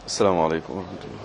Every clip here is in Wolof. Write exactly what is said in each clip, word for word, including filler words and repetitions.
asalaamaaleykum wa rahmatullah.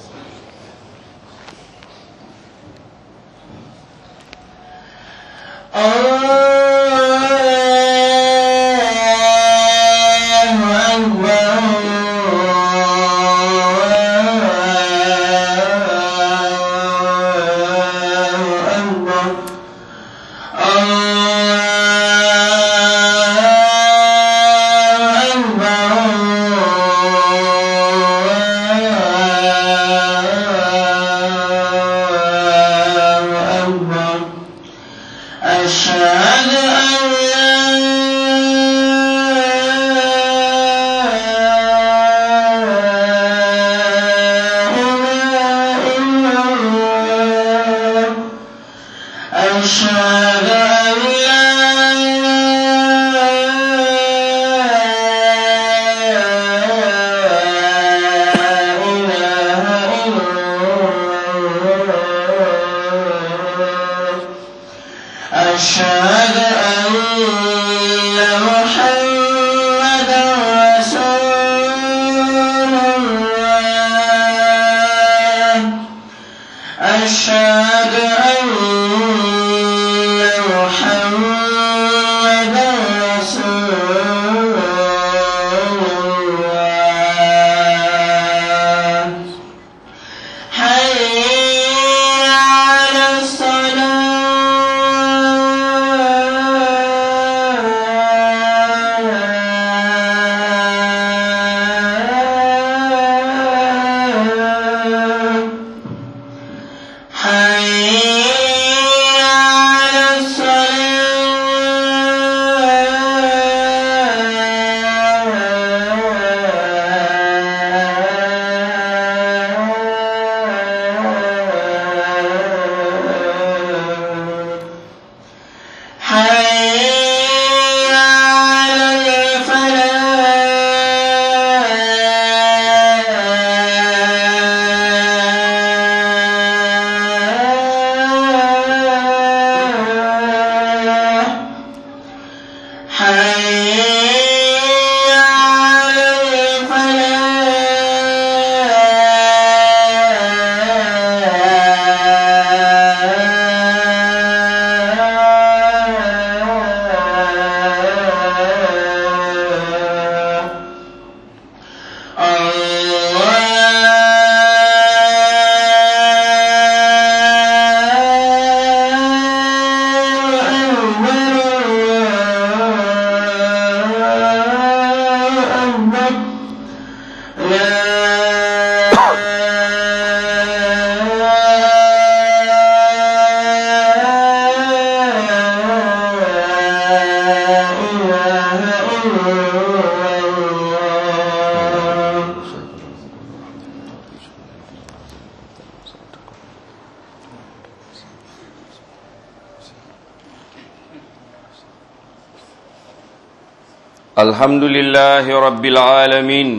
الحمد لله رب العالمين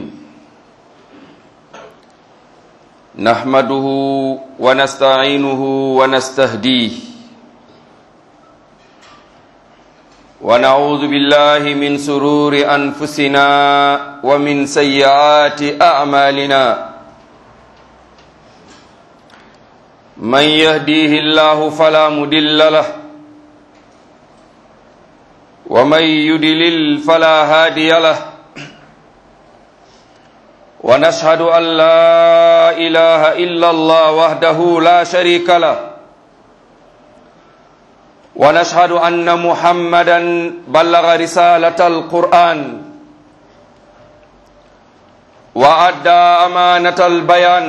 نحمده ونستعينه ونستهديه ونعوذ بالله من سرور أنفسنا ومن سيئات أعمالنا من يهديه الله فلا مضل له ومن يضلل فلا هادي له ونشهد أن لا إله إلا الله وحده لا شريك له ونشهد أن محمدا بلغ رسالة القرآن وأدى أمانة البيان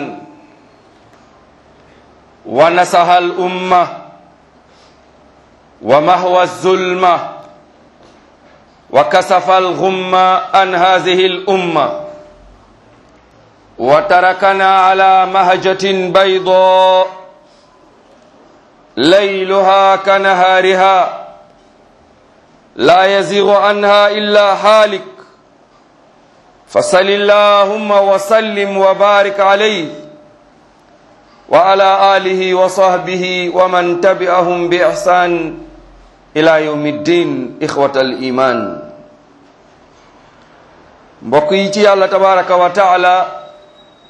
ونصح الأمة ومحو الظلمة وكشف الغمة عن هذه الأمة وتركنا على مهجة بيضاء ليلها كنهارها لا يزيغ عنها إلا هالك فصل اللهم وسلم وبارك عليه وعلى آله وصحبه ومن تبعهم بإحسان إلى يوم الدين إخوة الإيمان mbokk yi ci yàlla tabaraka wa taala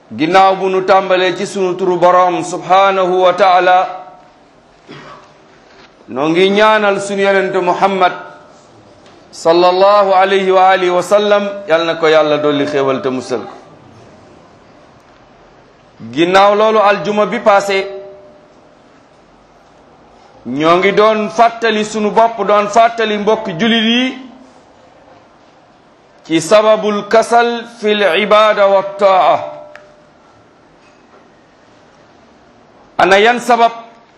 ginnaaw bu nu tàmbalee ci sunu turu boroom subhanahu wa taala noo ngi ñaanal sunu yonente Muhammad sallallahu alayhi wa alihi wa sallam yal na ko yàlla dolli xéewal te musal ko ginnaaw loolu aljuma bi passé ñoo ngi doon fàttali sunu bopp doon fàttali mbokk julit yi ci sababul kasal fil ibada wa taa ana yan sabab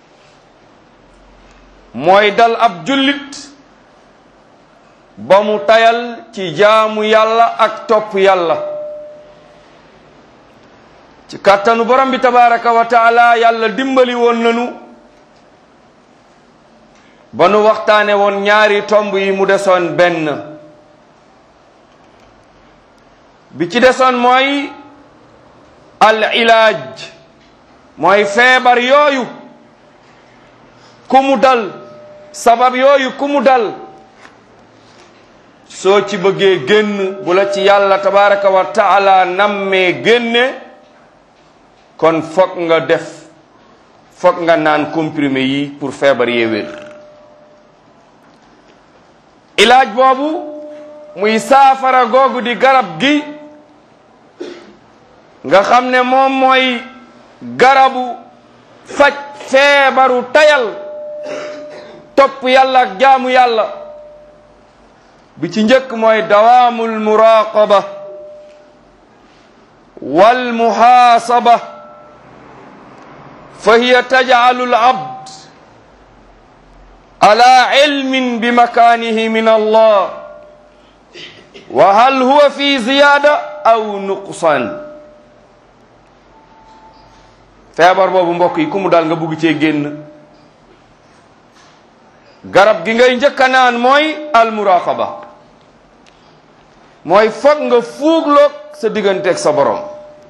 mooy dal ab jullit ba mu tayal ci jaamu yàlla ak topp yàlla ci kàttanu borom bi tabaraka wa taala yàlla dimbali woon nanu ba nu waxtaane woon ñaari tomb yi mu desoon benn bi ci desoon mooy al ilaaj mooy feebar yooyu ku mu dal sabab yooyu ku mu dal soo ci bëggee génn bu la ci yàlla tabaraka wa taala nammee génne kon fokk nga def fokk nga naan comprimé yi pour feebar yee wér ilaaj boobu muy saafara googu di garab gi nga xam ne moom mooy garabu faj feebaru tayal topp yàlla ak jaamu yàlla bi ci njëkk mooy dawaamul muraqaba wal muhaasaba fa hiya taj'alu al abd ala ilmin bi makanihi min allah wa hal huwa fi ziyada aw nuqsan feebar boobu mbokk yi ku mu dal nga bugg cee génn garab gi ngay njëkk a naan mooy al muraqaba mooy foog nga fuugloog sa digganteeg sa borom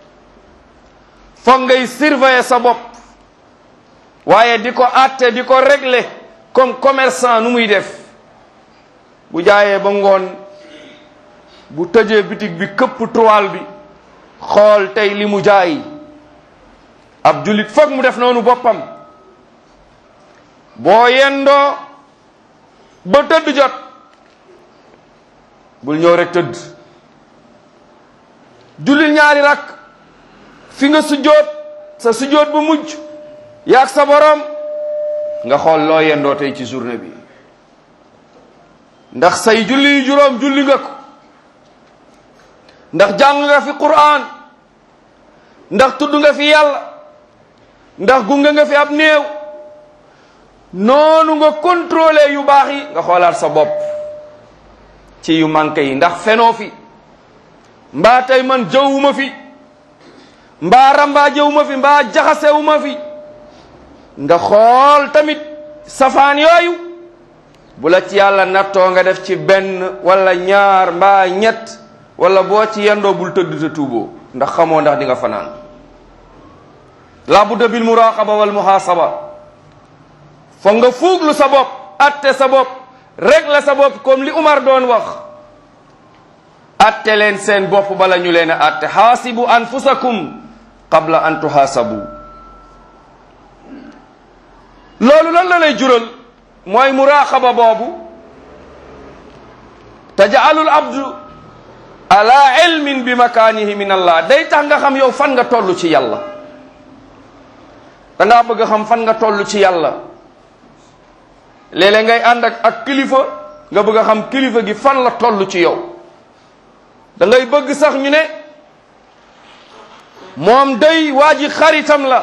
foog ngay surveiller sa bopp waaye di ko àtte di ko régler comme commerçant nu muy def bu jaayee ba ngoon bu tëjee bitig bi këpp toile bi xool tey li mu jaay ab jullit foog mu def noonu boppam boo yendoo ba tëdd jot bul ñëw rek tëdd jullil ñaari rakk fi nga sujjóot sa sujjóot bu mujj yaag sa borom nga xool loo yendoo tey ci journée bi ndax say julli juróom julli nga ko ndax jàng nga fi Qur'an ndax tudd nga fi yàlla ndax gunge nga fi ab néew noonu nga contrôler yu baax yi nga xoolaat sa bopp ci yu manqué yi ndax fenoo fi mbaa tey man jëwuma fi mbaa rambaa jëwuma fi mbaa jaxasewuma fi nga xool tamit safaan yooyu bu la ci yàlla nattoo nga def ci benn wala ñaar mbaa ñett wala boo ci yendoo bul tëdd te tuuboo ndax xamoo ndax di nga fanaan la budda bil muraqaba wal muhasaba foog nga fuuglu sa bopp atte sa bopp régler sa bopp comme li Umar doon wax atte leen seen bopp bala ñu leen a atte xaasibu anfusakum qabla an tuhasabu loolu lan la lay jural mooy muraqaba boobu taj'alul abdu ala ilmin bi makanihi min allah day tax nga xam yow fan nga toll ci yàlla dangaa bëgg a xam fan nga toll ci yàlla léeg-léeg ngay ànd ak ak kilifa nga bëgg a xam kilifa gi fan la toll ci yow da ngay bëgg sax ñu ne moom day waa ji xaritam la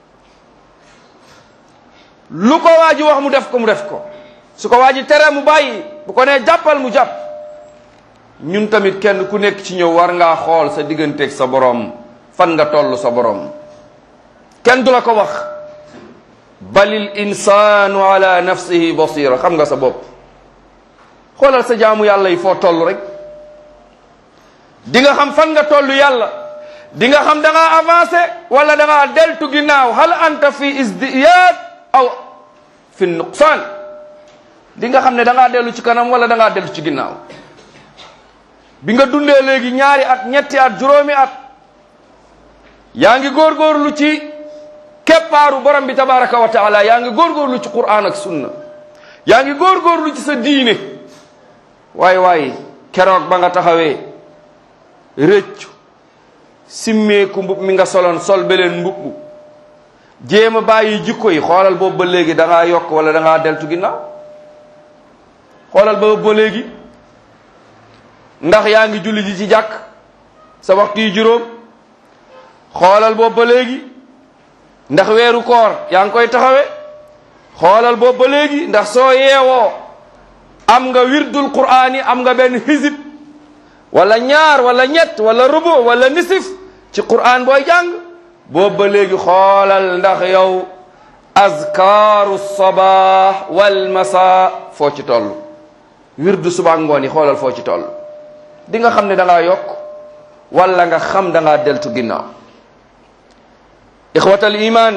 lu ko waa ji wax mu def ko mu def ko su ko waa ji tere mu bàyyi bu ko nee jàppal mu jàpp ñun tamit kenn ku nekk ci ñëw war ngaa xool sa digganteeg sa borom fan nga toll sa borom kenn du la ko wax balil insanu ala nafsihi basira xam nga sa bopp xoolal sa jaamu yàlla yi foo toll rek di nga xam fan nga toll yàlla di nga xam da ngaa avancé wala da ngaa deltu ginnaaw hal anta fi isdiyad aw fi nuqsaan di nga xam ne da ngaa dellu ci kanam wala da ngaa dellu ci ginnaaw bi nga dundee léegi ñaari at ñetti at juróomi at yaa ngi góorgóorlu ci keppaaru borom bi tabaraka wa taala yaa ngi góorgóorlu ci Qur'an ak sunna yaa ngi góorgóorlu ci sa diine waaye waaye keroog ba nga taxawee rëccu simmeeku mbub mi nga soloon sol beleen mbubbu jéem a bàyyi jikko yi xoolal boobu ba léegi da ngaa yokk wala da ngaa deltu ginnaaw xoolal boobu ba léegi ndax yaa ngi julli ji ci jàkk sa waxtu yi juróom xoolal boobu ba léegi ndax weeru koor yaa ngi koy taxawe xoolal boobu ba léegi ndax soo yeewoo am nga wirdul qur'aan yi am nga benn hizib wala ñaar wala ñett wala rubu wala nisif ci qur'aan booy jàng boobu ba léegi xoolal ndax yow azkaaru sabaax wal masa foo ci toll wirdu suba ngoon yi xoolal foo ci toll di nga xam ne da ngaa yokk wala nga xam da ngaa deltu ginnaaw ixwata al iman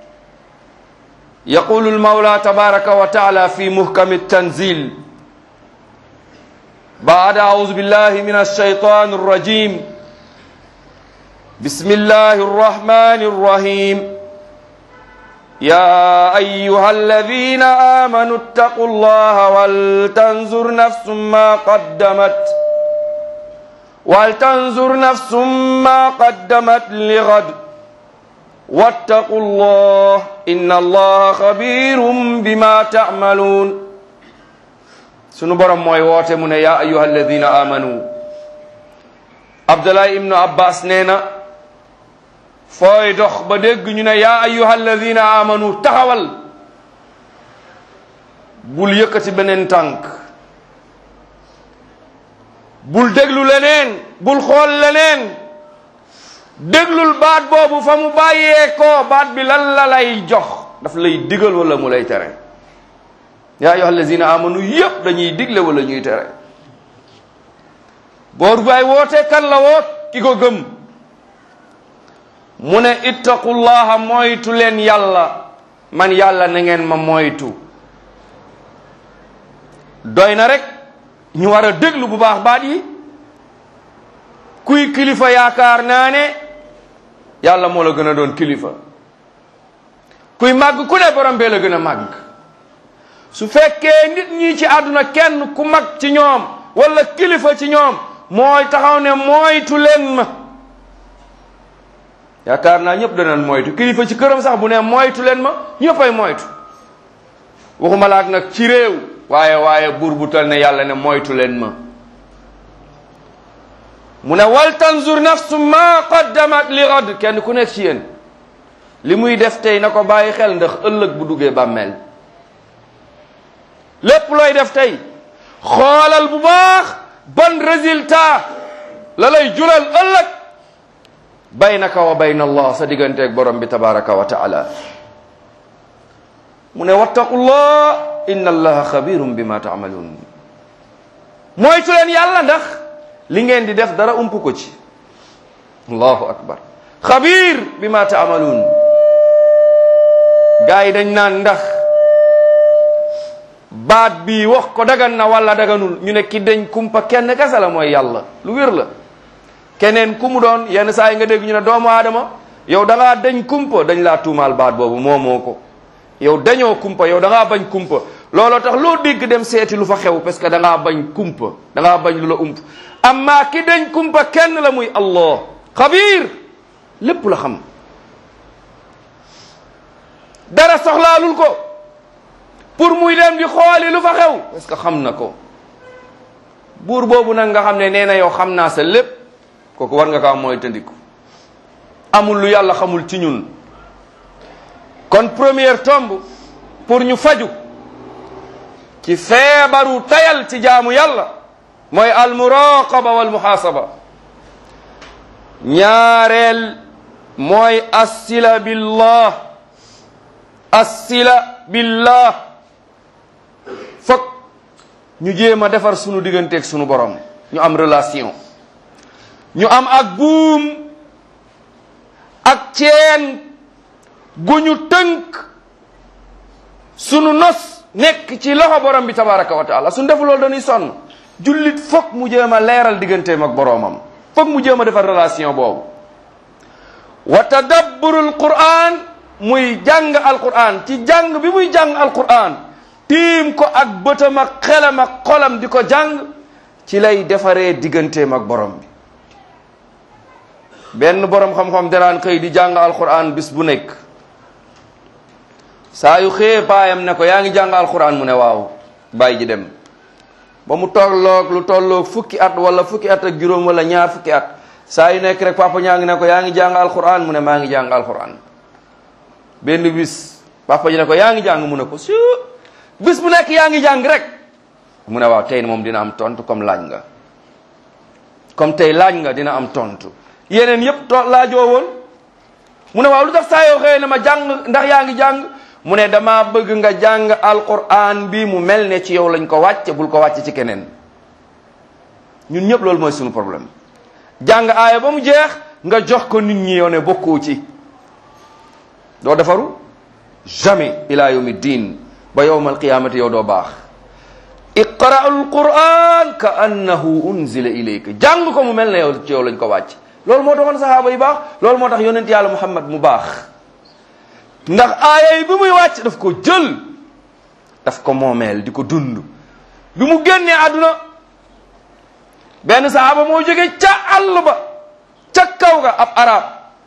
yaqulu al mawla tabaraka wa taala fi muhkami tanzil بعد أعوذ بالله من الشيطان الرجيم بسم الله الرحمن الرحيم يا أيها الذين آمنوا اتقوا الله ولتنظر نفس ما قدمت ولتنظر نفس ما قدمت لغد واتقوا الله إن الله خبير بما تعملون sunu borom mooy woote mu ne yaa ayyuha alladina amanu Abdullah ibnu Abbas nee na fooy dox ba dégg ñu ne yaa ayyuha alladina amanu taxawal bul yëkkati beneen tànk bul déglu leneen bul xool leneen déglul baat boobu fa mu bàyyee ko baat bi lan la lay jox daf lay digal wala mu lay tere yaa ayyuha allazina amanu yëpp dañuy digle wala ñuy tere boor baay woote kan la woot ki ko gëm mu ne ittaqullaha moytu leen yàlla man yàlla na ngeen ma moytu doy na rek ñu war a déglu bu baax baat yi kuy kilifa yaakaar naa ne yàlla moo la gën a doon kilifa kuy màgg ku ne borom bee la gën a màgg su fekkee nit ñi ci àdduna kenn ku mag ci ñoom wala kilifa ci ñoom mooy taxaw ne moytu leen ma yaakaar naa ñëpp danañ moytu kilifa ci këram sax bu ne moytu leen ma ñëppay moytu waxuma laak nag ci réew waaye waaye buur bu tal ne yàlla ne moytu leen ma mu ne wal tanzur nafsu ma qaddamat li ghad kenn ku nekk ci yéen li muy def tey na ko bàyyi xel ndax ëllëg bu duggee bàmmeel lépp looy def tey xoolal bu baax ban résultat la lay jural ëllëg baynaka wa bayna allah sa digganteeg borom bi tabaraka wa taala mu ne wattaqullah inna allaha xabirum bima taamaluun moytu leen yàlla ndax li ngeen di def dara ump ko ci allahu akbar xabir bima taamaluun gars yi dañ naan ndax baat bi wax ko dagan na wala daganul ñu ne ki dañ kumpa kenn kese la mooy yàlla lu wér la keneen ku mu doon yenn saa yi nga dégg ñu ne doomu aadama yow da ngaa dañ kumpa dañ laa tuumaal baat boobu moomoo ko yow dañoo kumpa yow da ngaa bañ kumpa looloo tax loo dégg dem seeti lu fa xew parce que da ngaa bañ kumpa da ngaa bañ lu la ump amma ki dañ kumpa kenn la muy allah xabiir lépp la xam dara soxlaalul ko pour muy dem di xooli lu fa xew parce que xam na ko buur boobu nag nga xam ne nee na yow xam naa sa lépp kooku war nga kaa mooy tëndiku amul lu yàlla xamul ci ñun kon première tombe pour ñu faju ci feebaru tayal ci jaamu yàlla mooy almuraqaba wal muhasaba ñaareel mooy assila billah assila billah fokk ñu jéem a defar sunu digganteeg sunu borom ñu am relation ñu am ak buum ak ceen gu ñu tënk sunu nos nekk ci loxo borom bi tabaraka wa taala suñu defu loolu dañuy sonn jullit fokk mu jéem a leeral digganteem ak boromam fokk mu jéem a defar relation boobu wa tadabburul quran muy jàng alquran ci jàng bi muy jàng alquran tiim ko ak bëtam ak xelam ak xolam di ko jàng ci lay defaree digganteem ak borom bi. benn borom xam-xam danaan xëy di jàng alquran bis bu nekk saa yu xëyee baayam ne ko yaa ngi jàng alquran mu ne waaw bàyyi ji dem ba mu tolloog lu tolloog fukki at wala fukki at ak juróom wala ñaar fukki at saa yu nekk rek papa ñaa ngi ne ko yaa ngi jàng alquran mu ne maa ngi jàng alquran. benn bis papa ji ne ko yaa ngi jàng mu ne ko su bis bu nekk yaa ngi jàng rek mu ne waaw tey moom dina am tontu comme laaj nga comme tey laaj nga dina am tontu yeneen yëpp to laajoo woon mu ne waaw lu tax saa yoo xëyee ne ma jàng ndax yaa ngi jàng mu ne dama bëgg nga jàng alquran bi mu mel ne ci yow lañ ko wàcce bul ko wàcce ci keneen. ñun ñëpp loolu mooy suñu problème jàng aaya ba mu jeex nga jox ko nit ñi yow ne bokkoo ci doo defaru jamais ila yawmi diin ba yawmal qiyaamati yow doo baax. iqra'ul quran ka annahu unzila ilayka jàng ko mu mel ne yow ci yow lañ ko wàcc. loolu moo taxoon sahaaba yi baax loolu moo tax yonent yàlla muhammad mu baax ndax aaya yi bi muy wàcc daf ko jël daf ko moomeel di ko dund. bi mu génnee àdduna benn sahaaba moo jóge ca àll ba ca kaw ga ab arab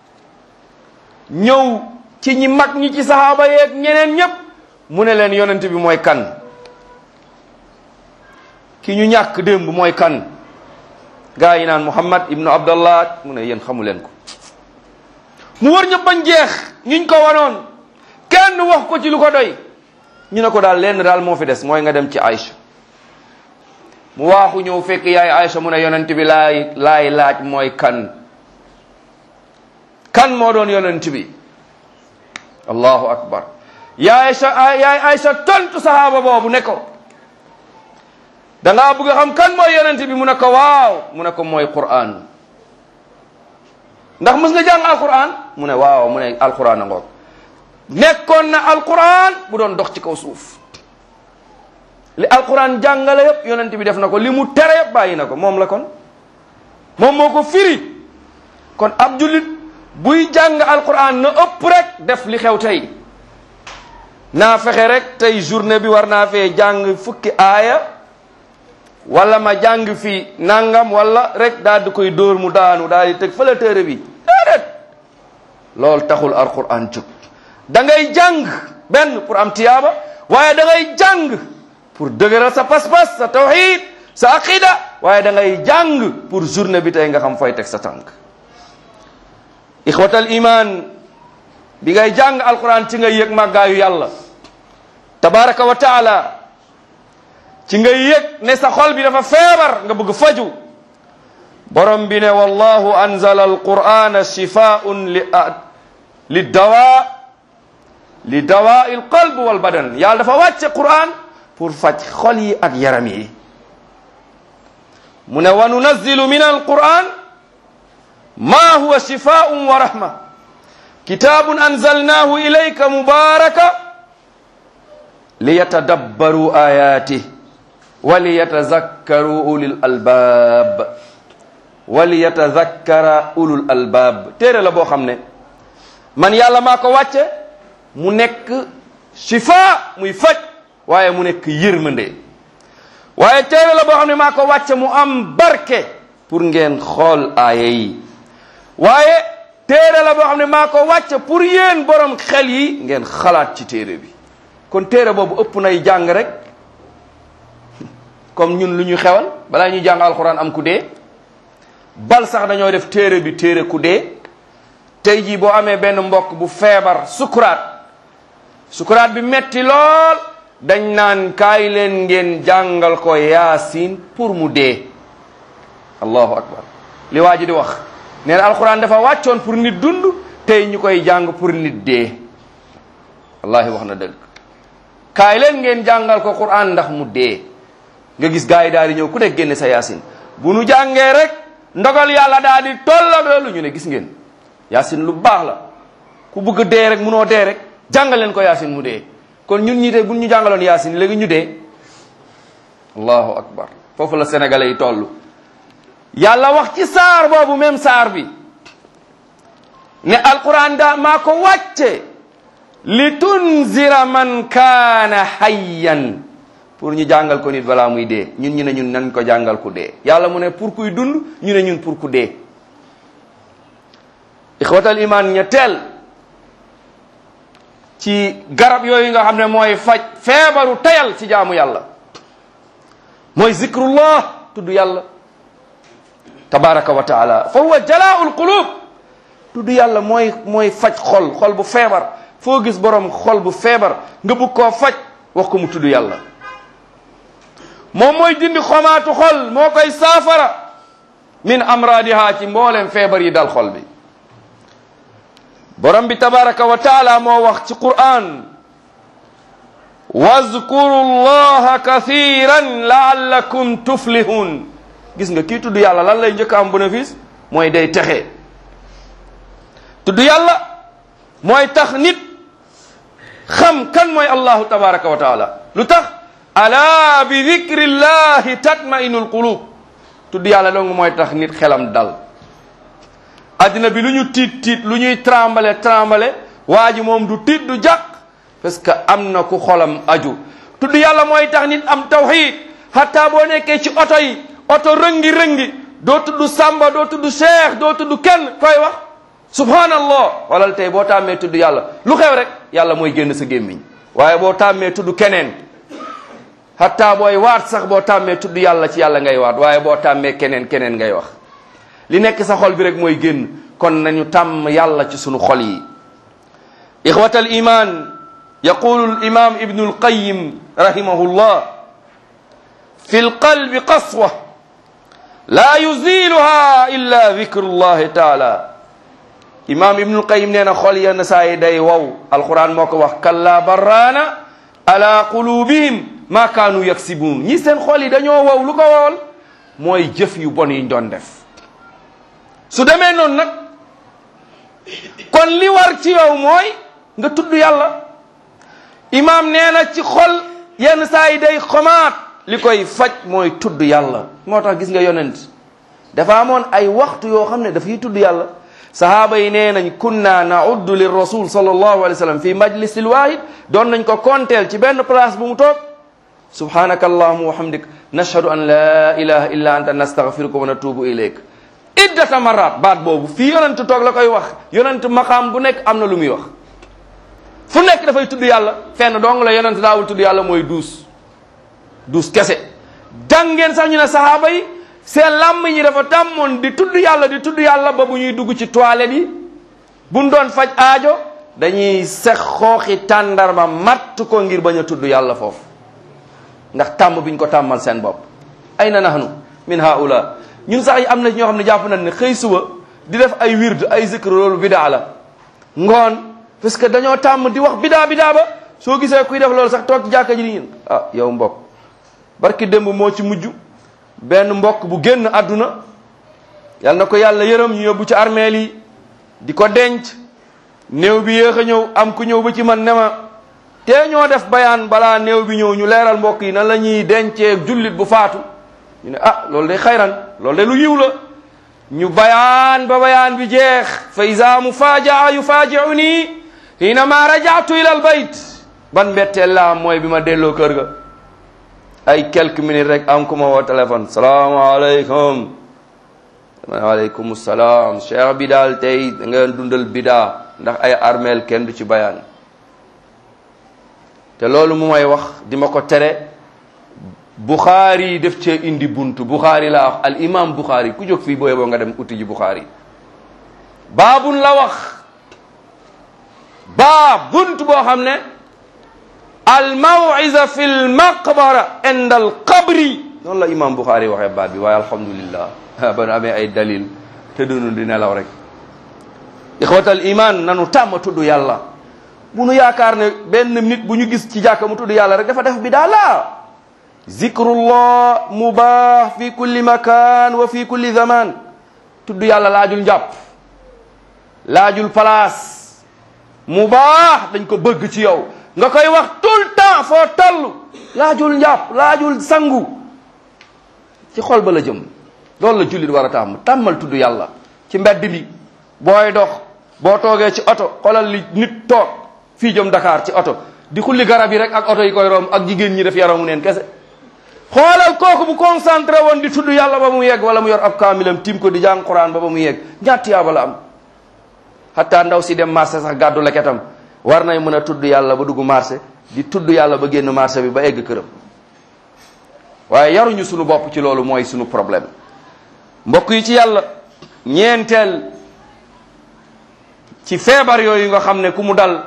ñëw ci ñi mag ñi ci sahaaba yeeg ñeneen ñépp mu ne leen yonent bi mooy kan ki ñu ñàkk démb mooy kan gaa yi naan muhammad ibnu abdallah mu ne yéen xamu leen ko mu wër ñëpp bañ jeex ñiñ ko wanoon kenn wax ko ci lu ko doy ñu ne ko daal lenn daal moo fi des mooy nga dem ci Aïcha mu waaxu ñëw fekk yaay Aïcha mu ne yonent bi laay laay laaj mooy kan kan moo doon yonent bi allahu akbar yaay Aïcha yaay Aïcha tontu sahaaba boobu ne ko da ngaa bëgg a xam kan mooy yonent bi mu ne ko waaw mu ne ko mooy Qur'an ndax mës nga jàng alquran mu ne waaw mu ne alquran a ngoog nekkoon na alquran bu doon dox ci kaw suuf li alquran jàngale yëpp yonent bi def na ko li mu tere yëpp bàyyi na ko moom la kon moom moo ko firi kon ab jullit buy jàng alquran na ëpp rek def li xew tey naa fexe rek tey journée bi war naa fee jàng fukki aaya wala ma jàng fii nangam wala rek daal di koy dóor mu daanu daal di teg fële téere bi déedéet loolu taxul alquran jóg da ngay jàng benn pour am tiyaaba waaye da ngay jàng pour dëgëral sa pas-pas sa tawhid sa aqida waaye da ngay jàng pour journée bi tey nga xam fay teg sa tànk ixwatal iman bi ngay jàng alquran ci ngay yëg màggaayu yàlla tabaraka wa taala ci ngay yëg ne sa xol bi dafa feebar nga bëgg faju borom bi ne wallahu anzala alqur'ana shifaa'un li li dawa li dawaa il qalb wal badan yàlla dafa wàcce qur'an pour faj xol yi ak yaram yi mu ne wa nunazzilu min alqur'an ma huwa shifaa'un wa rahma kitabun anzalnahu ilayka mubaraka liyatadabbaru ayatihi waliyatazakkaru ulul albab waliyatazakkara ulul albab téere la boo xam ne man yàlla maa ko wàcce mu nekk shifa muy faj waaye mu nekk yërmande waaye téere la boo xam ne maa ko wàcce mu am barke pour ngeen xool aaya yi waaye téere la boo xam ne maa ko wàcce pour yéen borom xel yi ngeen xalaat ci téere bi kon téere boobu ëpp nay jàng rek comme ñun lu ñu xewal balaa ñuy jàng alxuraan am ku dee bal sax dañoo def téere bi téere ku dee tey jii boo amee benn mbokk bu feebar sukuraat sukuraat bi metti lool dañ naan kaay leen ngeen jàngal ko yaasin pour mu dee allahu akbar li waa ji di wax nee na alxuraan dafa wàccoon pour nit dund tey ñu koy jàng pour nit dee wallahi wax na dëgg kaay leen ngeen jàngal ko quran ndax mu dee nga gis gars yi daal di ñëw ku nekk génne sa yaasin bu nu jàngee rek ndogal yàlla daal di tollak loolu ñu ne gis ngeen yaasin lu baax la ku bëgg dee rek munoo dee rek jàngal leen ko yaasin mu dee kon ñun ñi tey bu ñu jàngaloon yaasin léegi ñu dee allahu akbar foofu la sénégalais yi toll yàlla wax ci saar boobu même saar bi ne alquran da maa ko wàcce li tunzira man kaana hayyan pour ñu jàngal ko nit balaa muy dee. ñun ñu ne ñun nañ ko jàngal ku dee. yàlla mu ne pour kuy dund ñu ne ñun pour ku dee. ixwatal iman ñetteel ci garab yooyu nga xam ne mooy faj feebaru tayal ci jaamu yàlla mooy zikrullah tudd yàlla tabaraka wa taala fa huwa jalaa'ul qulub. tudd yàlla mooy mooy faj xol xol bu feebar foo gis borom xol bu feebar nga bëgg koo faj wax ko mu tudd yàlla. moom mooy dindi xomaatu xol moo koy saafara min amradiha ci mboolem feebar yi dal xol bi. borom bi tabaraka wa taala moo wax ci Qur'an wazkuru llaha kathiran laallakum tuflihun. gis nga kii tudd yàlla lan lay njëkk am bénéfice mooy day texe. tudd yàlla mooy tax nit xam kan mooy allahu tabaraka wa taala. lu tax ala bi dikrillahi tatmainul qulub. tudd yàlla dong mooy tax nit xelam dal. addina bi lu ñu tiit tiit lu ñuy trembler trembler waa ji moom du tiit du jàq parce que am na ku xolam aju. tudd yàlla mooy tax nit am tawhid. hatta boo nekkee ci oto yi oto rëngi rëngi doo tudd Samba doo tudd Cheikh doo tudd kenn koy wax subhanallah. walal tey boo tàmmee tudd yàlla lu xew rek yàlla mooy génn sa gémmiñ. waaye boo tàmmee tudd keneen hatta booy waat sax boo tàmmee tudd yàlla ci yàlla ngay waat waaye boo tàmmee keneen keneen ngay wax. li nekk sa xol bi rek mooy génn. kon nañu tàmm yàlla ci sunu xol yi. ixwata al iman yaqulu al imam ibnu al qayyim rahimahullah fi al qalbi qaswa la yuziluha illa dhikrullahi taala. imam ibnu al qayyim nee na xol yenn saa yi day wow. alquran moo ko wax kalla barraana ala qulubihim ma kaanu yaksibuun. ñi seen xol yi dañoo wow. lu ko wowal mooy jëf yu bon yi ñu doon def. su demee noonu nag kon li war ci yow mooy nga tudd yàlla. imaam nee na ci xol yenn saa yi day xomaat li koy faj mooy tudd yàlla. moo tax gis nga yonent dafa amoon ay waxtu yoo xam ne dafay tudd yàlla. sahaaba yi nee nañ kunna nauddu lir rasul sallallahu alayhi wa sallam fi majlisil wahid doon nañ ko konteel ci benn place bu mu toog subhanaka allahumma wa hamdik nashhadu an la ilaha illa anta nastaghfiruka wa natubu ilayk iddata marat. baat boobu fii yonent toog la koy wax. yonent maqaam bu nekk am na lu muy wax. fu nekk dafay tudd yàlla. fenn dong la yonent daawul tudd yàlla mooy duus duus kese. jàngeen sax ñu ne sahaaba yi seen làmm ñi dafa tàmmoon di tudd yàlla di tudd yàlla ba bu ñuy dugg ci toilette yi buñ doon faj aajo dañuy sex xooxi tàndarma matt ko ngir bañ a tudd yàlla foofu ndax tàmm biñ ko tàmmal seen bopp. ayna nahnu min haula. ñun sax yi am na ñoo xam ne jàpp nañ ne xëy suba di def ay wird ay zikr loolu bidaa la. ngoon parce que dañoo tàmm di wax bidaa bidaa ba soo gisee kuy def loolu sax toog ci jàkka ji ni ñun ah yow mbokk barki démb moo ci mujj benn mbokk bu génn àdduna yal na ko yàlla yërëm ñu yóbbu ci armeel yi di ko denc néew bi yéex a ñëw am ku ñëw ba ci man ne ma tee ñoo def bayaan balaa néew bi ñëw ñu leeral mbokk yi nan la ñuy dencee jullit bu faatu. ñu ne ah loolu day xayran loolu de lu yiw la ñu bayaan ba bayaan bi jeex fa iza mufajaa yufaji'uni hinama raja'tu ila al bayt. ban mbetteel la mooy bi ma delloo kër ga ay quelques minutes rek am ku ma woo téléphone salaamaaleykum. waaleykum salaam. cheikh bi daal tey da nga dundal bidaa ndax ay armeel kenn du ci bayaan. te loolu mu may wax di ma ko tere Bukhari def cee indi buntu Bukhari la wax al imam Bukhari ku jóg fii booy boo nga dem uti ji Bukhari. baabun la wax baab buntu boo xam ne al maw'iza fi l maqbara inda al qabri. noonu la imam Bukhari waxee baat bi waaye alhamdulillah ba nu amee ay dalil te dunu di nelaw rek. ixwatal iman nanu tàmm tudd yàlla. bu nu yaakaar ne benn nit bu ñu gis ci jàkka mu tudd yàlla rek dafa def bidaa la. zikrullah mubah fi kulli makan wa fi kulli zaman. tudd yàlla laajul njàpp laajul place mubah dañ ko bëgg ci yow nga koy wax tout le temps foo toll. laajul njàpp laajul sangu ci xol ba la jëm. loolu la jullit war a tàmm tàmmal tudd yàlla ci mbedd bi booy dox boo toogee ci oto xoolal li nit toog fii jëm Dakar ci oto di xulli garab yi rek ak oto yi koy romb ak jigéen ñi def yaramu neen kese xoolal kooku bu concentré woon di tudd yàlla ba mu yegg wala mu yor ab kaamilam tim ko di jàng Quran ba ba mu yegg ñaati yaaba la am. hatta ndaw si dem marché sax gàddu leketam war nay mën a tudd yàlla ba dugg marché di tudd yàlla ba génn marché bi ba egg këram waaye yaruñu sunu bopp ci loolu mooy sunu problème. mbokk yi ci yàlla ñeenteel ci feebar yooyu nga xam ne ku mu dal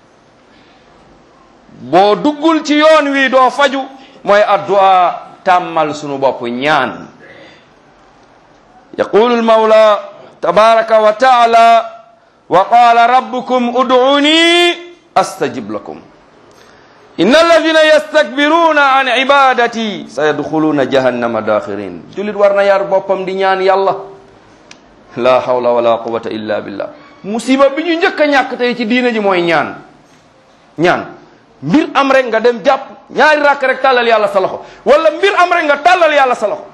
boo duggul ci yoon wi doo faju mooy addu'a tàmmal sunu bopp ñaan. yaqulu almawla tabaraka wa taala wa qala rabbukum ud'uni astajib lakum inna alladhina yastakbiruna an ibadati sayadkhuluna jahannama dakhirin. julit war na yar boppam di ñaan yàlla. la hawla wala quwwata illa billah. musiba bi ñu njëkk a ñàkk tey ci diina ji mooy ñaan. ñaan mbir am rek nga dem jàpp ñaari rakk rek tàllal yàlla sa loxo wala mbir am rek nga tàllal yàlla sa loxo.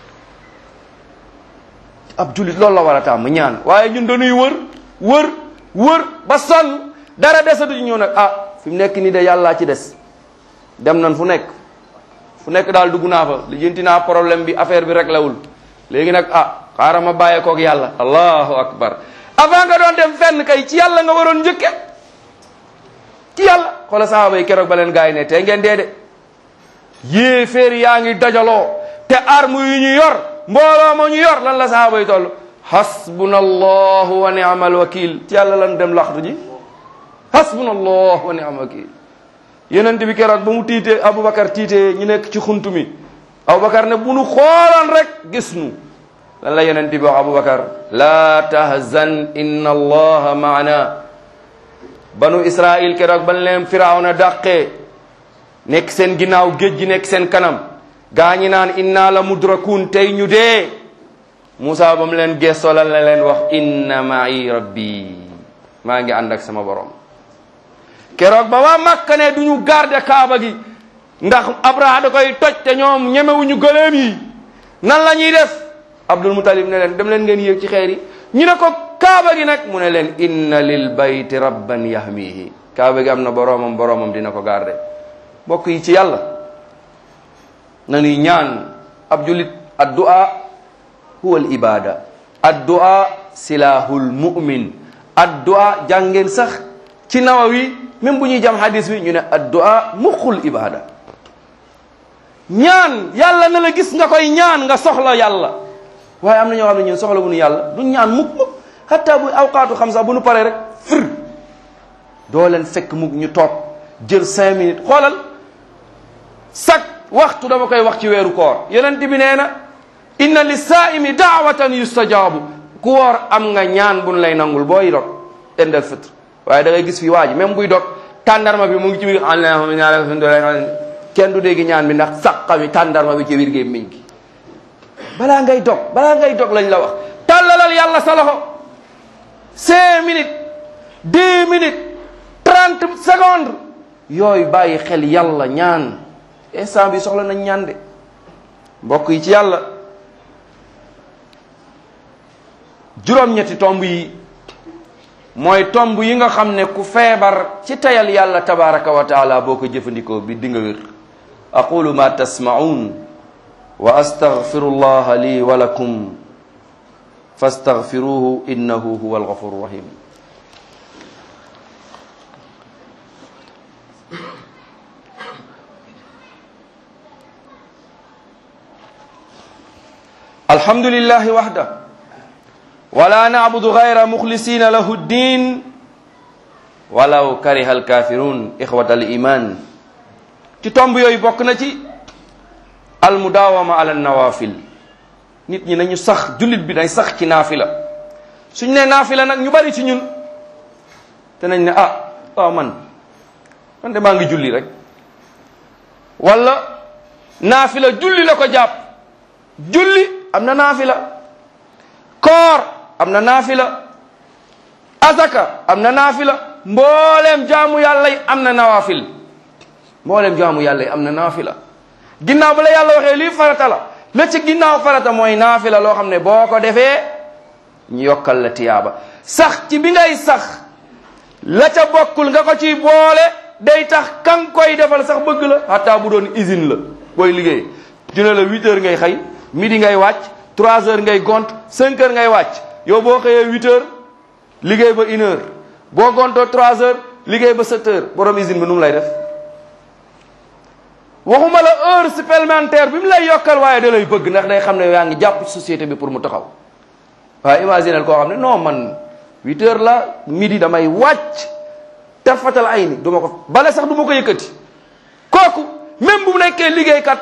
ab julit loolu la war a tàmm ñaan waaye ñun dañuy wër wër wër ba sonn dara desatu ñëw nag ah fi mu nekk nii de yàllaa ci des dem nan fu nekk fu nekk daal dugg naa fa lijjanti naa problème bi affaire bi rek lawul léegi nag ah xaaral ma bàyyee koog yàlla. allahu akbar avant nga doon dem fenn kay ci yàlla nga waroon njëkke ci yàlla. xoola sahaaba yi keroog ba leen gaa yi ne tey ngeen dee de yéeféer yaa ngi dajaloo te arme yu ñu yor mbooloo ma ñu yor lan la sahaaba yi toll hasbuna allahu wa ni'mal wakil ci yàlla lan dem laxtu ji hasbuna allahu wa ni'mal wakil. yonent bi keroog ba mu tiitee Aboubacar tiitee ñu nekk ci xuntu mi Aboubacar ne bu nu xooloon rek gis nu lan la yonent bi wax Aboubacar la tahzan inna allaha maana. banu Israil keroog ban leen Firawna dàqee nekk seen ginnaaw géej gi nekk seen kanam gaa ñi naan inna la mudrakun tey ñu dee Moussa ba mu leen gestoo lan la leen wax inna ma'i rabbi maa ngi ànd ak sama borom. keroog ba waa Makka ne du ñu garder Kaaba gi ndax Abraha da koy toj te ñoom ñemewuñu gëléem yi nan la ñuy def Abdul Mutalib ne leen dem leen ngeen yéeg ci xeer yi ñu ne ko Kaaba gi nag mu ne leen inna lil bayti rabban yahmihi Kaaba gi am na boromam boromam dina ko garder. mbokk yi ci yàlla na ñuy ñaan ab julit addu'a huwa al ibada addu'a silahul mu'min addu'a jàngeen sax ci Nawawi même bu ñuy jam hadis bi ñu ne addu'a muxul ibada. ñaan yàlla na la gis nga koy ñaan nga soxla yàlla waaye am na ñoo xam ne ñun soxla bu nu yàlla du ñaan mukk mukk hatta bu awqaatu xam sax bu nu paree rek fir doo leen fekk mukk ñu toog jël cinq minutes xoolal chaque waxtu dama koy wax ci weeru koor yonent bi nee na inna li saa'imi daawatan yustajaabu ku woor am nga ñaan buñ lay nangul booy dog indal fitre waaye da ngay gis fii waa ji même buy dog tàndarma bi mu ngi ci biir kenn du dégg ñaan bi ndax saqa mi tàndarma bi ci biir gémmiñ gi. balaa ngay dog balaa ngay dog lañ la wax tàllalal yàlla sa loxo cinq minutes dix minutes trente secondes yooyu bàyyi xel yàlla ñaan instant bi soxla nañ ñaan de mbokk yi ci yàlla juróom-ñetti tomb yi mooy tomb yi nga xam ne ku feebar ci tayal yàlla tabaraka wa taala boo ko jëfandikoo bi di nga wér. aqulu ma tasma'un wa astaghfirullaha li wa lakum fastaghfiruhu innahu huwal ghafurur rahim. alhamdulillahi wahda wala na'budu ghayra mukhlisina lahu ddin walaw kariha alkafirun. ikhwata al iman ci tomb yooyu bokk na ci almudawama ala nawafil. nit ñi nañu sax jullit bi day sax ci naafila suñ ne naafila nag ñu bari ci ñun te nañ ne ah waaw man man de maa ngi julli rek wala naafila julli la ko jàpp. julli am na naafila koor am na naafila azaka am na naafila mbooleem jaamu yàlla yi am na nawaafil mbooleem jaamu yàlla yi am na naafila. ginnaaw ba la yàlla waxee lii farata la la ci ginnaaw farata mooy naafila loo xam ne boo ko defee ñu yokkal la tiyaaba sax ci bi ngay sax la ca bokkul nga ko ciy boole day tax kan koy defal sax bëgg la hatta bu doon usine la booy liggéey ñu ne la huit heures ngay xëy midi ngay wàcc trois heures ngay gont cinq heures ngay wàcc yow boo xëyee huit heures liggéey ba une heure boo gontoo trois heures liggéey ba sept heures borom usine bi nu mu lay def waxuma la heure supplémentaire bi mu lay yokkal waaye da lay bëgg ndax day xam ne yaa ngi jàpp ci société bi pour mu taxaw waaye imaginel koo xam ne non man huit heures la midi damay wàcc tafatal ay ni du ma ko bale sax du ma ko yëkkati kooku même bu nekkee liggéeykat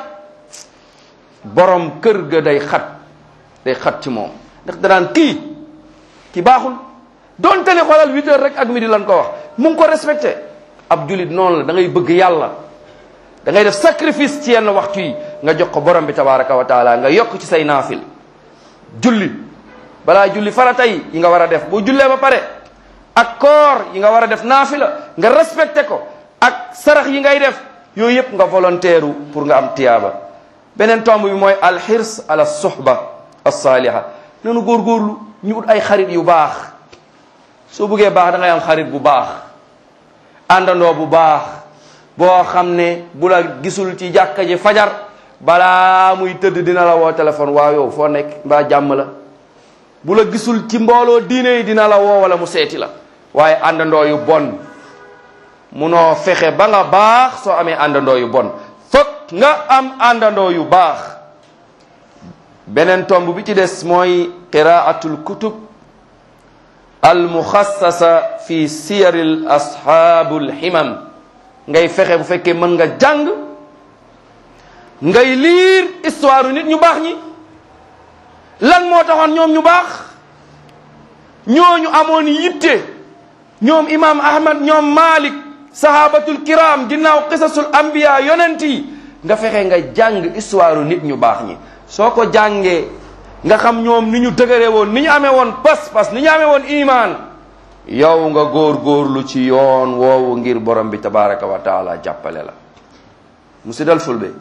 borom kër ga day xat day xat ci moom ndax danaan kii ki baaxul donte ne xoolal huit heures rek ak midi lan ko wax mu ngi ko respecté ab julit noonu la da ngay bëgg yàlla da ngay def sacrifice ci yenn waxtu yi nga jox ko borom bi tabaraka wa taala nga yokk ci say naafil julli balaa julli farata yi yi nga war a def boo jullee ba pare ak koor yi nga war a def naafila nga respecté ko ak sarax yi ngay def yooyu yëpp nga volontaire pour nga am tiyaaba beneen tomb bi mooy alxirs ala suhba alsaaliha nanu góorgóorlu ñu ut ay xarit yu baax soo bëggee baax da ngay am xarit bu baax àndandoo bu baax boo xam ne bu la gisul ci jàkka ji fajar balaa muy tëdd dina la woo téléphone waaw yow foo nekk mbaa jàmm la bu la gisul ci mbooloo diine yi dina la woo wala mu seeti la waaye àndandoo yu bon munoo fexe ba nga baax soo amee àndandoo yu bon fokk nga am àndandoo yu baax beneen tomb bi ci des mooy qiraatul kutub al muxassasa fi siyaril ashaabul himam ngay fexe bu fekkee mën nga jàng ngay liir histoire nit ñu baax ñi lan moo taxoon ñoom ñu baax ñooñu amoon yitte ñoom imam ahmad ñoom malik sahabatul kiram ginnaaw qisasul anbiya yonent yi nga fexe nga jàng histoire nit ñu baax ñi soo ko jàngee nga xam ñoom ni ñu dëgëre woon ni ñu amee woon pas-pas ni ñu amee woon iman yow nga góor-góorlu ci yoon woowu ngir borom bi tabaraka wa taala jàppale la musidal fulɓe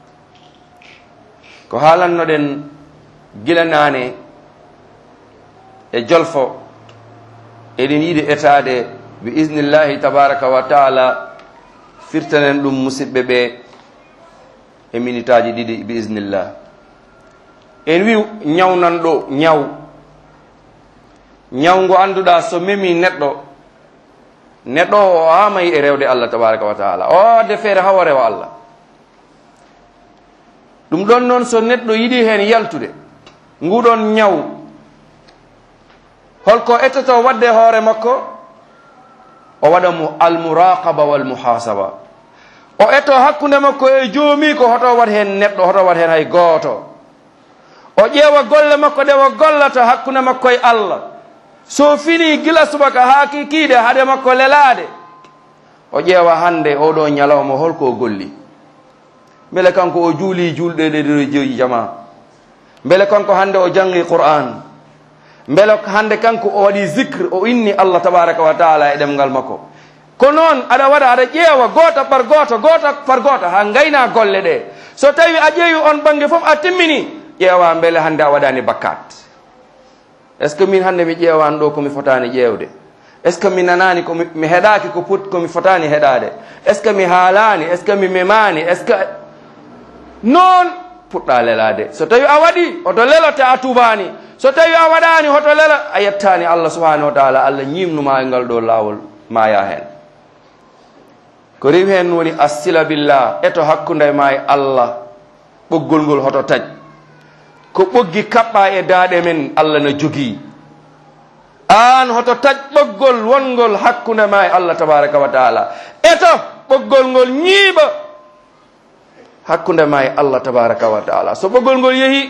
ko haalanno ɗen gila naane e jolfo eɗen yiɗi etade bi isnillahi tabaraka wa taala firtanen ɗum musidɓe ɓe e minitaji ɗiɗi bi isnillah en wi ñawnanɗo ñaw ñaw ngo annduɗa so memi neɗɗo neɗɗo o amayi e rewde allah tabaraka wa taala o adde feere hawa rewa allah ɗum ɗon noon so neɗɗo yiɗi hen yaltude nguɗon ñaw holko ettoto wadde hoore makko o waɗa mo almuraqaba walmuhasaba o etto hakkude makko e joomi ko hoto wat hen neɗɗo hoto wat hen hay gooto o ƴeewa golle makko ɗe o gollata hakkude makko e allah so fini gila subaka ha kikiide haade makko lelaade o ƴeewa hande oɗo ñalawma holko golli beele kanko o juuli julɗe ɗe ɗo joyi jama beele kanko hande o jangi qur'an beele hande kanko o waɗi zicre o inni allah tabaraka wa taala e ɗemgal makko ko noon aɗa waɗa aɗa ƴeewa goto par goto goto par goto ha gayna golle ɗe so tawi a ƴeewi on banggue foof a timmini ƴeewa beele hande a waɗani bakkat est ce que min hande mi ƴeewani ɗo komi fotani ƴeewde est ce que mi nanani ko mi heɗaki ko put komi fotani heɗade est ce que mi haalani est ce que mi memani est ce que noon puɗɗa lelade so tawi a waɗi hoto lelote a tubani so tawi a waɗani hoto lela a yettani allah subhanahu wa taala allah ñimnuma e ngal ɗo lawol maya hen ko rewi hen woni assila billah eto hakkude ma e allah ɓoggol ngol hoto taƴ ko ɓoggi kaɓɓa e daaɗe men allah no jogii an hoto taƴ ɓoggol wongol hakkude ma e allah tabaraka wa taala eto ɓoggol ngol ñiiɓa hakkude ma e allah tabaraka wa taala so ɓoggol ngol yeehi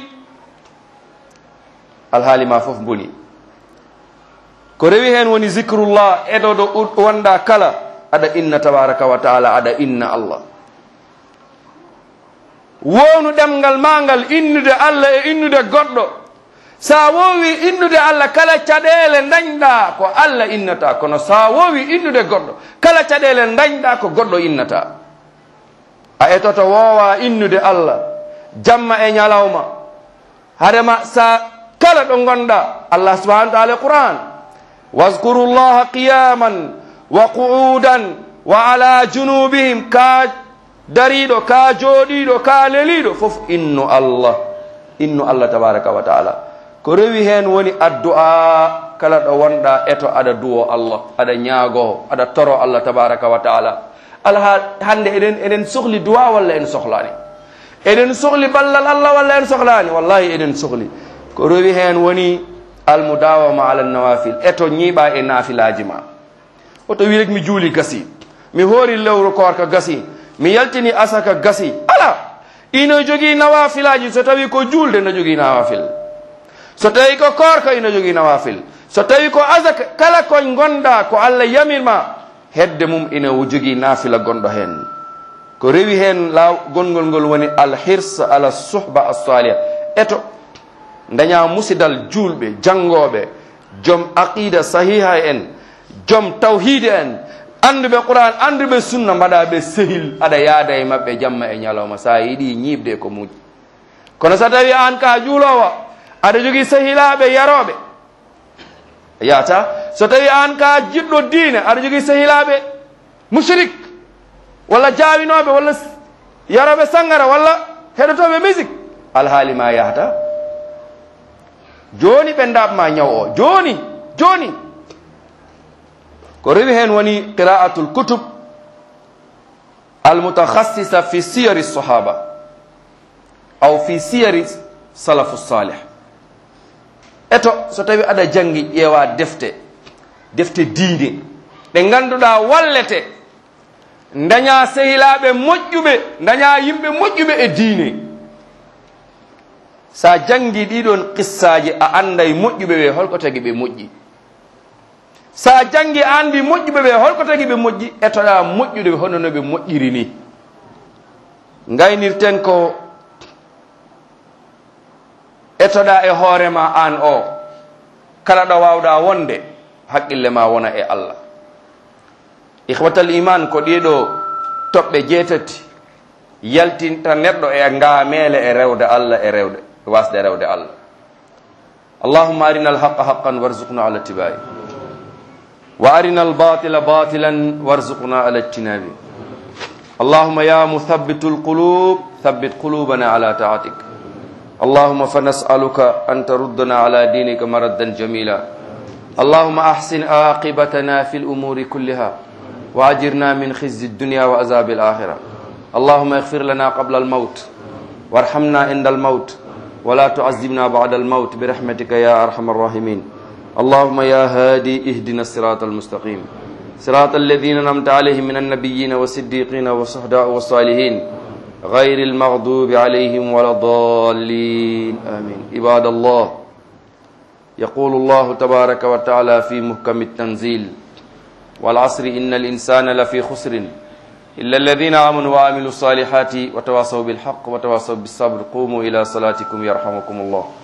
alhaali ma fof boni ko rewi hen woni zicrullah eɗo ɗo wonɗa kala aɗa inna tabaraka wa taala aɗa inna allah wownu ɗemgal mangal innude allah e innude goɗɗo sa wowi innude allah kala caɗele dañɗa ko allah innata kono sa wowi innude goɗɗo kala caɗele dañɗa ko goɗɗo innata a etoto wowa innude allah jamma e ñalawma hadema sa kala ɗo gonɗa allah subahanahu wa taala quran واذكروا الله قياما وقعودا وعلى جنوبهم كا دريدو كا جوديدو كا لليدو فوف إنو الله إنو الله تبارك وتعالى كروي هن وني الدعاء كلا دو وندا اتو ادا دو الله ادا نياغو ادا تورو الله تبارك وتعالى الله هande eden eden sohli du'a walla en sohlani eden sohli ballal Allah walla en sohlani wallahi eden sohli كروي هن وني almudawama ala nawafil eto ñiiɓa e nafilaji ma oto wi rek mi juuli gasi mi hoori lewru korka gasi mi yaltini asaka gasi ala ino jogii nawafilaji so tawi ko juulde no jogii nawafil so tawi ko korka ino jogii nawafil so tawi ko asaka kala koñ gonɗa ko allah yamirma hedde mum ina jogii nafila gonɗo hen ko rewi hen law gongol ngol woni alhirs ala suhba as-salih eto daña musidal julɓe jangoɓe joom aqida sahiha en joom tawhide en anduɓe qur'an anduɓe sunna mbaɗa ɓe sehil aɗa yaada e mabɓe jamma e ñalawma sa yiiɗi ñiɓde ko muƴi kono so tawi an ka juulowo aɗa jogui sehilaɓe yaroɓe yata so tawi an ka jiɗɗo diine aɗa jogui sehilaɓe mushrik walla jawinoɓe walla yaroɓe sangara walla heɗotoɓe musique alhaali ma yahata joni ɓe ndabma ñaw o joni joni ko rewi hen woni qira'atul kutub almutakhassisa fi siyari sahaba aw fi siyari salafu salih eto so tawi aɗa jangi ƴeewa defte defte diine ɗe ganduɗa wallete daña sehilaɓe moƴƴuɓe daña yimɓe moƴƴuɓe e diine sa jangi ɗiɗon qissaji a anday moƴƴuɓe ɓe holko tagi ɓe moƴƴi sa jangi andi moƴƴuɓe ɓe holko tagi ɓe moƴƴi etoɗa moƴƴude hono no ɓe moƴƴiri ni gaynirten ko etoɗa e hoorema an o kala ɗo wawɗa wonde haqqille ma wona e Allah ihwatal iman ko ɗiɗo toɓɓe jeetati yaltinta neɗɗo e ngamele e rewde Allah e rewde wasde rewde Allah allahumma arina alhaqa haqqan warzuqna ala ittiba'i wa arina albatila batilan warzuqna ala ijtinabi allahumma ya muthabbitu alqulub thabbit qulubana ala ta'atik allahumma fanas'aluka an taruddana ala dinika maraddan jamila allahumma ahsin aqibatana fil umuri kulliha wa ajirna min khizyi ad-dunya wa azabil akhirah اللهم اغفر لنا قبل الموت وارحمنا عند الموت ولا تعذبنا بعد الموت برحمتك يا أرحم الراحمين اللهم يا هادي اهدنا الصراط المستقيم صراط الذين أنعمت عليهم من النبيين والصديقين والشهداء والصالحين غير المغضوب عليهم ولا الضالين آمين عباد الله يقول الله تبارك وتعالى في محكم التنزيل والعصر إن الإنسان لفي خسر إلا الذين آمنوا وعملوا الصالحات وتواصوا بالحق وتواصوا بالصبر قوموا إلى صلاتكم يرحمكم الله